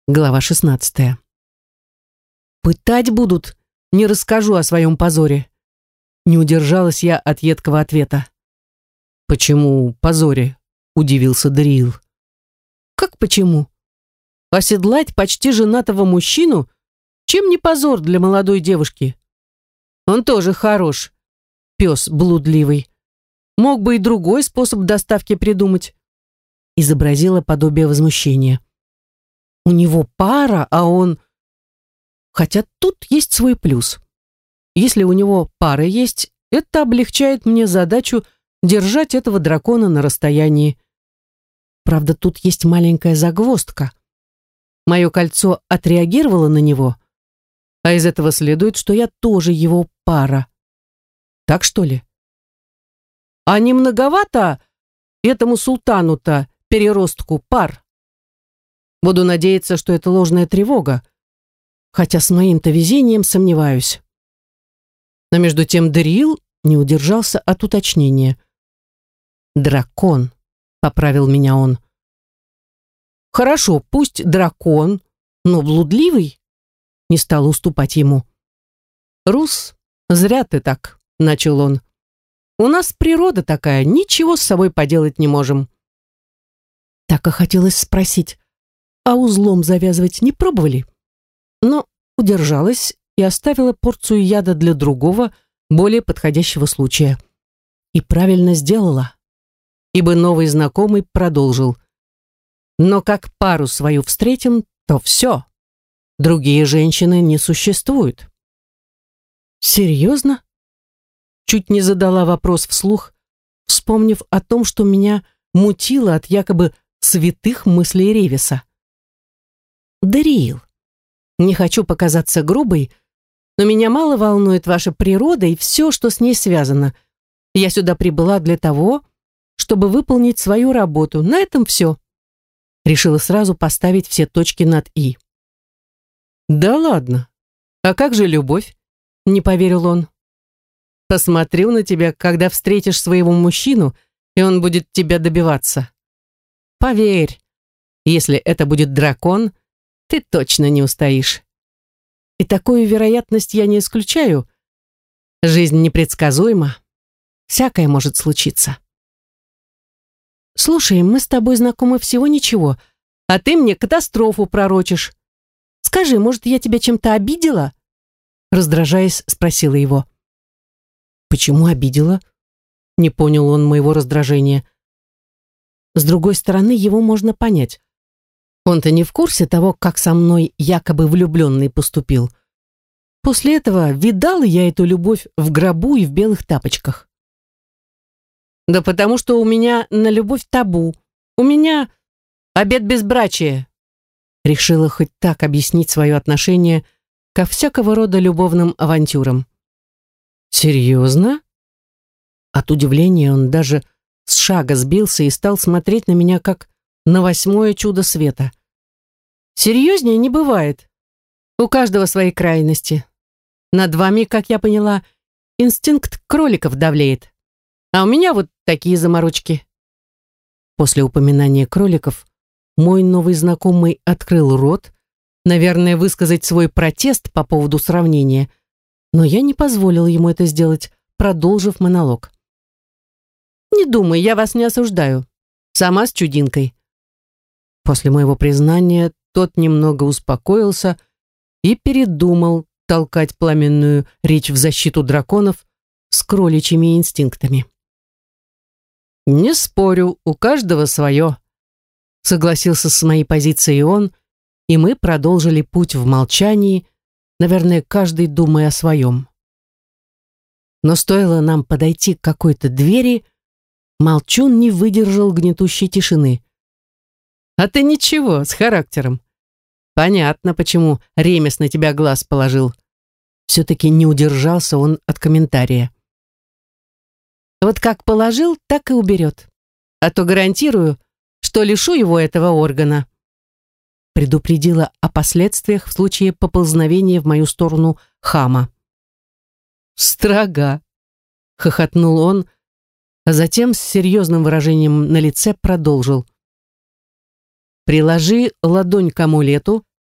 Глава 16. «Пытать будут, не расскажу о своем позоре». Не удержалась я от едкого ответа. «Почему позоре?» — удивился Дариил. «Как почему? Оседлать почти женатого мужчину? Чем не позор для молодой девушки? Он тоже хорош, пес блудливый. Мог бы и другой способ доставки придумать». Изобразила подобие возмущения. «У него пара, а он...» Хотя тут есть свой плюс. Если у него пара есть, это облегчает мне задачу держать этого дракона на расстоянии. Правда, тут есть маленькая загвоздка. Мое кольцо отреагировало на него, а из этого следует, что я тоже его пара. Так что ли? А не многовато этому султану-то, переростку, пар? Буду надеяться, что это ложная тревога, хотя с моим-то везением сомневаюсь. Но между тем Дариил не удержался от уточнения. «Дракон», — поправил меня он. «Хорошо, пусть дракон, но блудливый», — не стал уступать ему. «Рус, зря ты так», — начал он. «У нас природа такая, ничего с собой поделать не можем». Так и хотелось спросить, а узлом завязывать не пробовали? Но удержалась и оставила порцию яда для другого, более подходящего случая. И правильно сделала, ибо новый знакомый продолжил. «Но как пару свою встретим, то все. Другие женщины не существуют». «Серьезно?» Чуть не задала вопрос вслух, вспомнив о том, что меня мутило от якобы святых мыслей Ревиса. «Дариил, не хочу показаться грубой, но меня мало волнует ваша природа и все, что с ней связано. Я сюда прибыла для того, чтобы выполнить свою работу. На этом все». Решила сразу поставить все точки над «и». «Да ладно? А как же любовь?» — не поверил он. «Посмотрю на тебя, когда встретишь своего мужчину, и он будет тебя добиваться. Поверь, если это будет дракон, ты точно не устоишь. И такую вероятность я не исключаю. Жизнь непредсказуема. Всякое может случиться». «Слушай, мы с тобой знакомы всего ничего, а ты мне катастрофу пророчишь. Скажи, может, я тебя чем-то обидела?» Раздражаясь, спросила его. «Почему обидела?» Не понял он моего раздражения. С другой стороны, его можно понять. Он-то не в курсе того, как со мной якобы влюбленный поступил. После этого видала я эту любовь в гробу и в белых тапочках. «Да потому что у меня на любовь табу. У меня обет безбрачия». Решила хоть так объяснить свое отношение ко всякого рода любовным авантюрам. «Серьезно?» От удивления он даже с шага сбился и стал смотреть на меня как на 8-е чудо света. «Серьезнее не бывает. У каждого свои крайности. Над вами, как я поняла, инстинкт кроликов давлеет. А у меня вот такие заморочки». После упоминания кроликов мой новый знакомый открыл рот, наверное, высказать свой протест по поводу сравнения, но я не позволила ему это сделать, продолжив монолог. «Не думай, я вас не осуждаю. Сама с чудинкой». После моего признания тот немного успокоился и передумал толкать пламенную речь в защиту драконов с кроличьими инстинктами. «Не спорю, у каждого свое», — согласился с моей позицией он, и мы продолжили путь в молчании, наверное, каждый думая о своем. Но стоило нам подойти к какой-то двери, молчун не выдержал гнетущей тишины. «А ты ничего, с характером. Понятно, почему Ремес на тебя глаз положил». Все-таки не удержался он от комментария. «Вот как положил, так и уберет. А то гарантирую, что лишу его этого органа». Предупредила о последствиях в случае поползновения в мою сторону хама. «Строга», — хохотнул он, а затем с серьезным выражением на лице продолжил. «Приложи ладонь к амулету,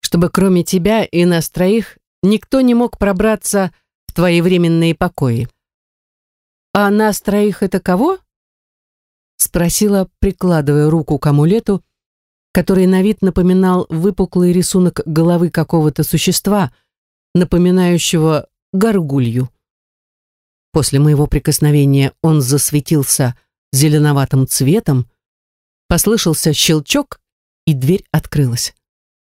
чтобы кроме тебя и нас троих никто не мог пробраться в твои временные покои. А нас троих это кого? Спросила, прикладывая руку к амулету, который на вид напоминал выпуклый рисунок головы какого-то существа, напоминающего горгулью. После моего прикосновения он засветился зеленоватым цветом, послышался щелчок, и дверь открылась.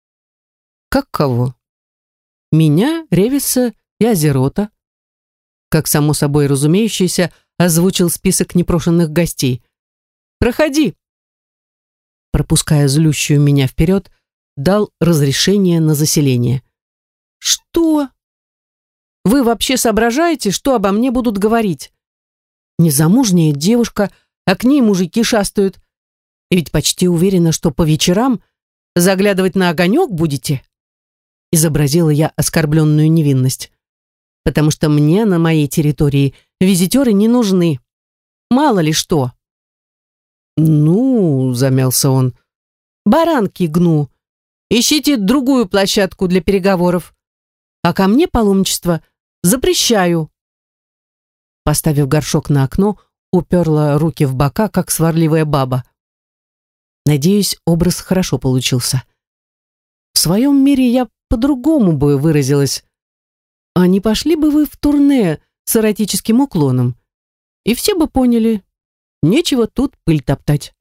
Как кого? Меня, Ревиса и Азерота. Как само собой разумеющееся, озвучил список непрошенных гостей. «Проходи!» Пропуская злющую меня вперед, дал разрешение на заселение. «Что? Вы вообще соображаете, что обо мне будут говорить? Незамужняя девушка, а к ней мужики шастают. И ведь почти уверена, что по вечерам заглядывать на огонек будете?» Изобразила я оскорбленную невинность. «Потому что мне на моей территории визитеры не нужны. Мало ли что». «Ну, — замялся он, — баранки гну. Ищите другую площадку для переговоров. А ко мне паломничество запрещаю». Поставив горшок на окно, уперла руки в бока, как сварливая баба. Надеюсь, образ хорошо получился. В своем мире я по-другому бы выразилась. А не пошли бы вы в турне с эротическим уклоном? И все бы поняли. Нечего тут пыль топтать.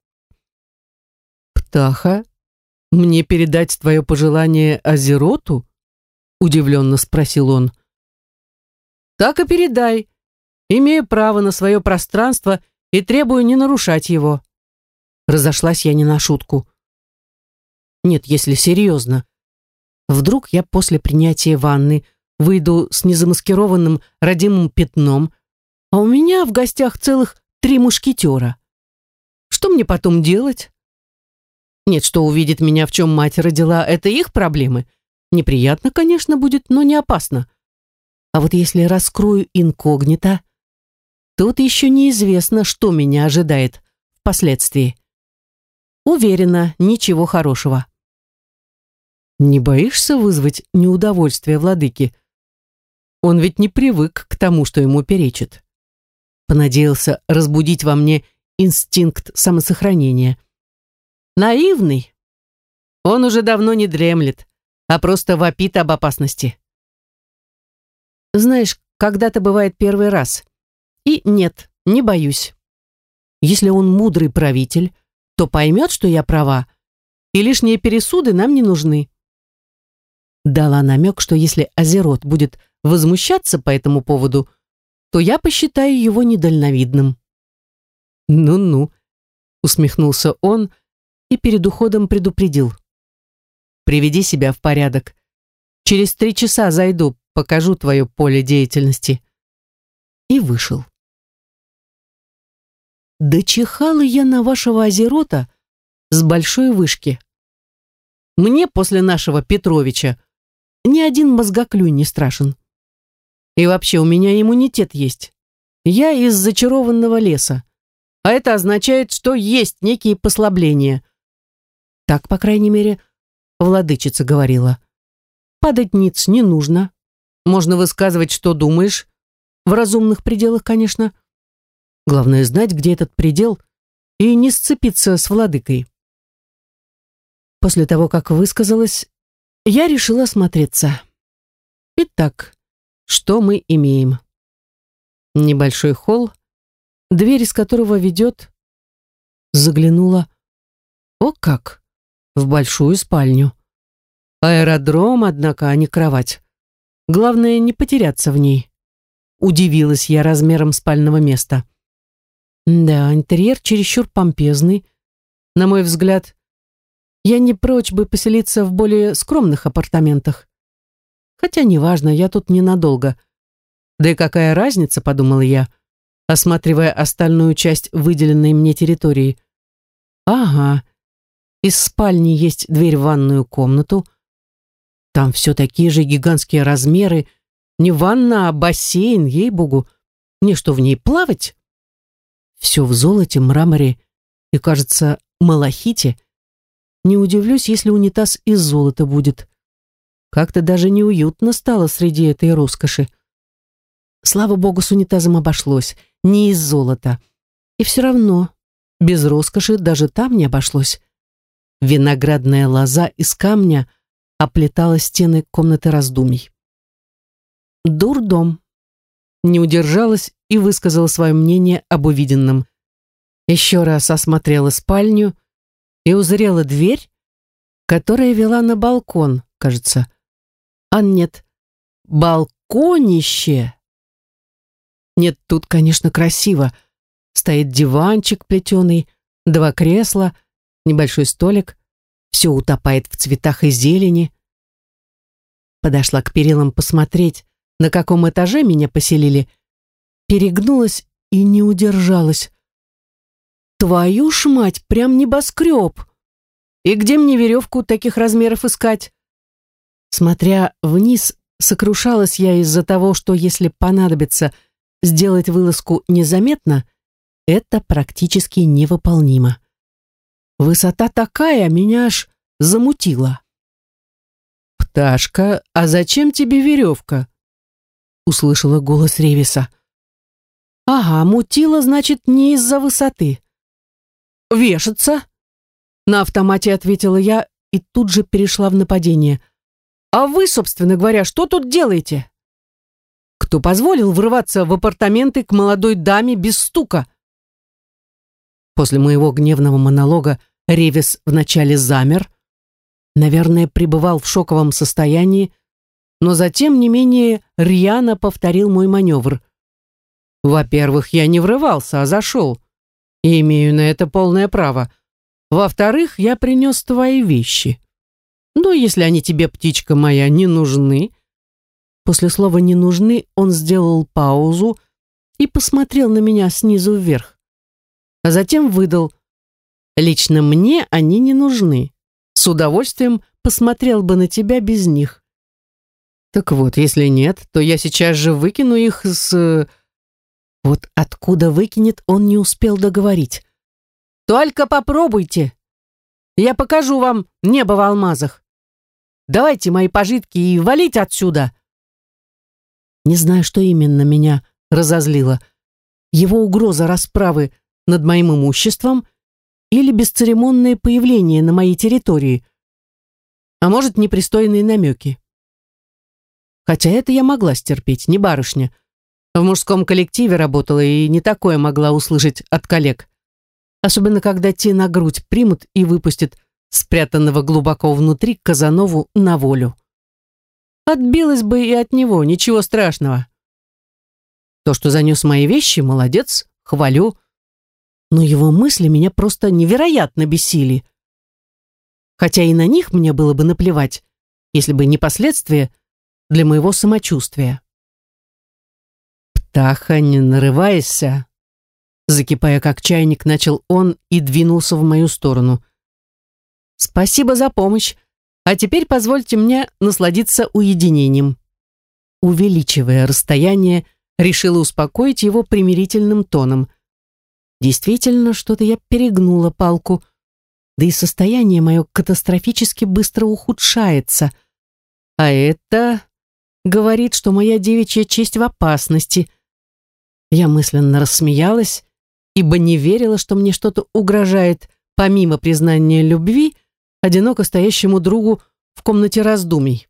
«Птаха, мне передать твое пожелание Азероту?» Удивленно спросил он. «Так и передай. Имею право на свое пространство и требую не нарушать его». Разошлась я не на шутку. Нет, если серьезно. Вдруг я после принятия ванны выйду с незамаскированным родимым пятном, а у меня в гостях целых 3 мушкетера. Что мне потом делать? Нет, что увидит меня, в чем мать родила, это их проблемы. Неприятно, конечно, будет, но не опасно. А вот если раскрою инкогнито, тут еще неизвестно, что меня ожидает впоследствии. Уверена, ничего хорошего. Не боишься вызвать неудовольствие владыки? Он ведь не привык к тому, что ему перечит. Понадеялся разбудить во мне инстинкт самосохранения. Наивный. Он уже давно не дремлет, а просто вопит об опасности. Знаешь, когда-то бывает первый раз. И нет, не боюсь. Если он мудрый правитель, то поймет, что я права, и лишние пересуды нам не нужны. Дала намек, что если Азерот будет возмущаться по этому поводу, то я посчитаю его недальновидным. «Ну-ну», — усмехнулся он и перед уходом предупредил. «Приведи себя в порядок. Через 3 часа зайду, покажу твое поле деятельности». И вышел. Дочихала я на вашего Азерота с большой вышки. Мне после нашего Петровича ни один мозгоклюй не страшен. И вообще у меня иммунитет есть. Я из зачарованного леса. А это означает, что есть некие послабления. Так, по крайней мере, владычица говорила. Падать ниц не нужно. Можно высказывать, что думаешь. В разумных пределах, конечно. Главное знать, где этот предел, и не сцепиться с владыкой. После того, как высказалась, я решила осмотреться. Итак, что мы имеем? Небольшой холл, дверь из которого ведет... Заглянула. О как! В большую спальню. Аэродром, однако, а не кровать. Главное, не потеряться в ней. Удивилась я размером спального места. Да, интерьер чересчур помпезный. На мой взгляд, я не прочь бы поселиться в более скромных апартаментах. Хотя неважно, я тут ненадолго. Да и какая разница, подумала я, осматривая остальную часть выделенной мне территории. Ага, из спальни есть дверь в ванную комнату. Там все такие же гигантские размеры. Не ванна, а бассейн, ей-богу. Мне что, в ней плавать? Все в золоте, мраморе и, кажется, малахите. Не удивлюсь, если унитаз из золота будет. Как-то даже неуютно стало среди этой роскоши. Слава богу, с унитазом обошлось, не из золота. И все равно, без роскоши даже там не обошлось. Виноградная лоза из камня оплетала стены комнаты раздумий. Дурдом. Не удержалась и высказала свое мнение об увиденном. Еще раз осмотрела спальню и узрела дверь, которая вела на балкон, кажется. А нет, балконище. Нет, тут, конечно, красиво. Стоит диванчик плетеный, 2 кресла, небольшой столик. Все утопает в цветах и зелени. Подошла к перилам посмотреть, на каком этаже меня поселили. Перегнулась и не удержалась. Твою ж мать, прям небоскреб! И где мне веревку таких размеров искать? Смотря вниз, сокрушалась я из-за того, что если понадобится сделать вылазку незаметно, это практически невыполнимо. Высота такая, меня аж замутила. «Пташка, а зачем тебе веревка?» Услышала голос Ревиса. «Ага, мутила, значит, не из-за высоты». «Вешаться?» На автомате ответила я и тут же перешла в нападение. «А вы, собственно говоря, что тут делаете? Кто позволил врываться в апартаменты к молодой даме без стука?» После моего гневного монолога Ревис вначале замер, наверное, пребывал в шоковом состоянии, но затем не менее рьяно повторил мой маневр. «Во-первых, я не врывался, а зашел, и имею на это полное право. Во-вторых, я принес твои вещи. Но если они тебе, птичка моя, не нужны...» После слова «не нужны» он сделал паузу и посмотрел на меня снизу вверх. А затем выдал: «Лично мне они не нужны. С удовольствием посмотрел бы на тебя без них». Так вот, если нет, то я сейчас же выкину их с... Вот откуда выкинет, он не успел договорить. «Только попробуйте. Я покажу вам небо в алмазах. Давайте мои пожитки и валите отсюда». Не знаю, что именно меня разозлило. Его угроза расправы над моим имуществом или бесцеремонное появление на моей территории. А может, непристойные намеки. Хотя это я могла стерпеть, не барышня. В мужском коллективе работала и не такое могла услышать от коллег. Особенно, когда те на грудь примут и выпустят спрятанного глубоко внутри Казанову на волю. Отбилась бы и от него, ничего страшного. То, что занес мои вещи, молодец, хвалю. Но его мысли меня просто невероятно бесили. Хотя и на них мне было бы наплевать, если бы не последствия для моего самочувствия. «Птаха, не нарывайся!» Закипая как чайник, начал он и двинулся в мою сторону. «Спасибо за помощь, а теперь позвольте мне насладиться уединением». Увеличивая расстояние, решила успокоить его примирительным тоном. Действительно, что-то я перегнула палку, да и состояние мое катастрофически быстро ухудшается. А это говорит, что моя девичья честь в опасности. Я мысленно рассмеялась, ибо не верила, что мне что-то угрожает, помимо признания любви, одиноко стоящему другу в комнате раздумий.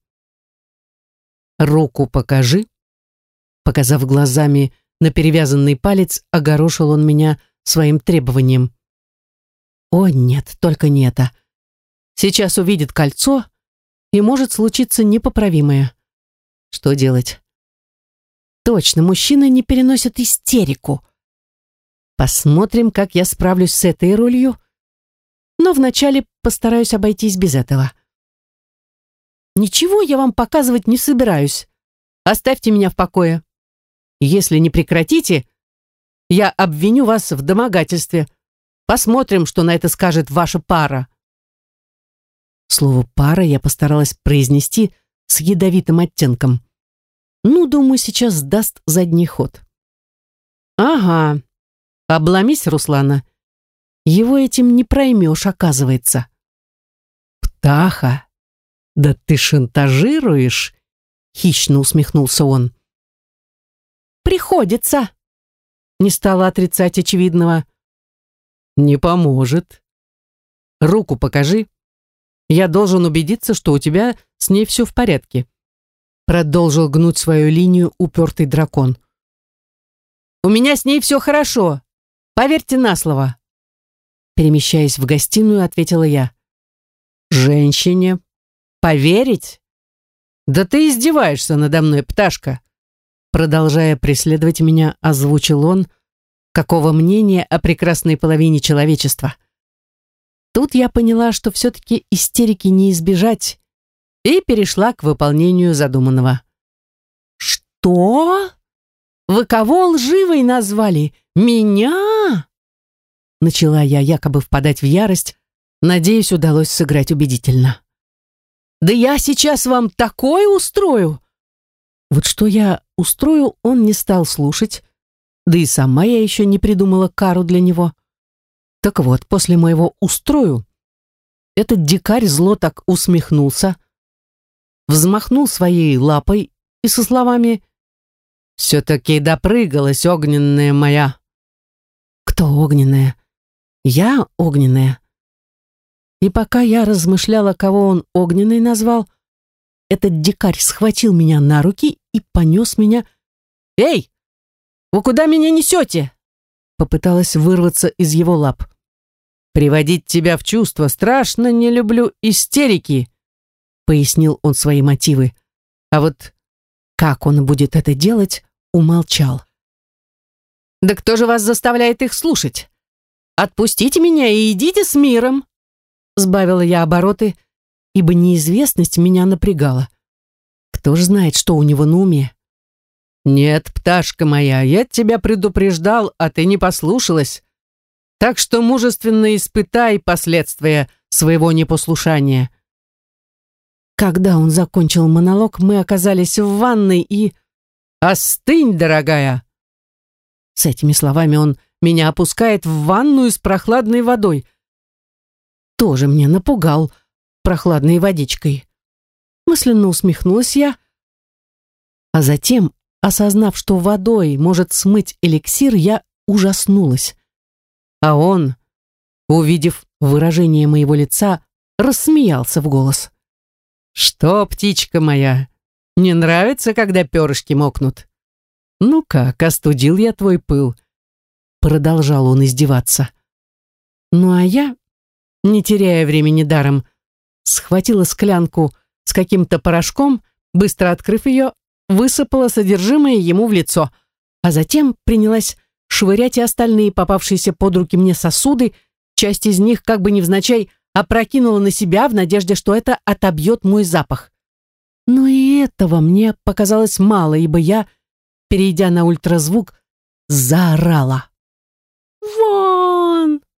«Руку покажи», показав глазами на перевязанный палец, огорошил он меня своим требованием. О, нет, только не это. Сейчас увидит кольцо, и может случиться непоправимое. Что делать? Точно, мужчины не переносят истерику. Посмотрим, как я справлюсь с этой ролью, но вначале постараюсь обойтись без этого. Ничего я вам показывать не собираюсь. Оставьте меня в покое. Если не прекратите, я обвиню вас в домогательстве. Посмотрим, что на это скажет ваша пара». Слово «пара» я постаралась произнести с ядовитым оттенком. Ну, думаю, сейчас даст задний ход. «Ага, обломись, Руслана. Его этим не проймешь, оказывается». «Птаха, «Да ты шантажируешь?» — хищно усмехнулся он. «Приходится», — не стала отрицать очевидного. «Не поможет. Руку покажи. Я должен убедиться, что у тебя с ней все в порядке», — продолжил гнуть свою линию упертый дракон. «У меня с ней все хорошо. Поверьте на слово», — перемещаясь в гостиную, ответила я. «Женщине поверить? Да ты издеваешься надо мной, пташка!» Продолжая преследовать меня, озвучил он, какого мнения о прекрасной половине человечества. Тут я поняла, что все-таки истерики не избежать, и перешла к выполнению задуманного. «Что? Вы кого лживой назвали? Меня?» Начала я якобы впадать в ярость, надеюсь, удалось сыграть убедительно. «Да я сейчас вам такое устрою!» Вот что я устрою, он не стал слушать, да и сама я еще не придумала кару для него. Так вот, после моего «устрою» этот дикарь зло так усмехнулся, взмахнул своей лапой и со словами «Все-таки допрыгалась, огненная моя». «Кто огненная? Я огненная?» И пока я размышляла, кого он огненной назвал, этот дикарь схватил меня на руки и понес меня. «Эй, вы куда меня несете?» Попыталась вырваться из его лап. «Приводить тебя в чувство страшно не люблю истерики», пояснил он свои мотивы. А вот как он будет это делать, умолчал. «Да кто же вас заставляет их слушать? Отпустите меня и идите с миром!» Сбавила я обороты, ибо неизвестность меня напрягала. Кто ж знает, что у него на уме? «Нет, пташка моя, я тебя предупреждал, а ты не послушалась. Так что мужественно испытай последствия своего непослушания». Когда он закончил монолог, мы оказались в ванной и... «Остынь, дорогая!» С этими словами он меня опускает в ванную с прохладной водой. Тоже мне напугал прохладной водичкой. Мысленно усмехнулась я, а затем, осознав, что водой может смыть эликсир, я ужаснулась. А он, увидев выражение моего лица, рассмеялся в голос. «Что, птичка моя, не нравится, когда перышки мокнут? Ну как, остудил я твой пыл?» Продолжал он издеваться. Ну а я, не теряя времени даром, схватила склянку с каким-то порошком, быстро открыв ее, высыпала содержимое ему в лицо, а затем принялась швырять и остальные попавшиеся под руки мне сосуды, часть из них как бы невзначай опрокинула на себя в надежде, что это отобьет мой запах. Но и этого мне показалось мало, ибо я, перейдя на ультразвук, заорала. «Вон!»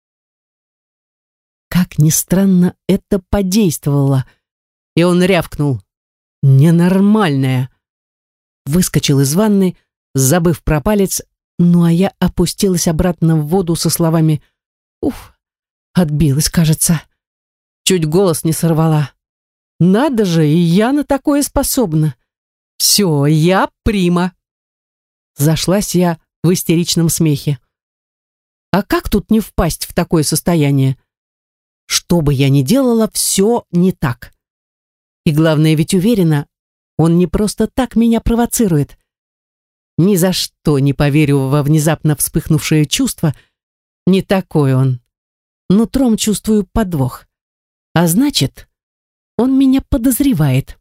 Как ни странно, это подействовало, и он рявкнул. «Ненормальная!» Выскочил из ванны, забыв про палец, ну а я опустилась обратно в воду со словами «Уф!» Отбилась, кажется. Чуть голос не сорвала. «Надо же, и я на такое способна! Все, я прима!» Зашлась я в истеричном смехе. А как тут не впасть в такое состояние? Что бы я ни делала, все не так. И главное, ведь уверена, он не просто так меня провоцирует. Ни за что не поверю во внезапно вспыхнувшее чувство. Не такой он. Нутром чувствую подвох. А значит, он меня подозревает.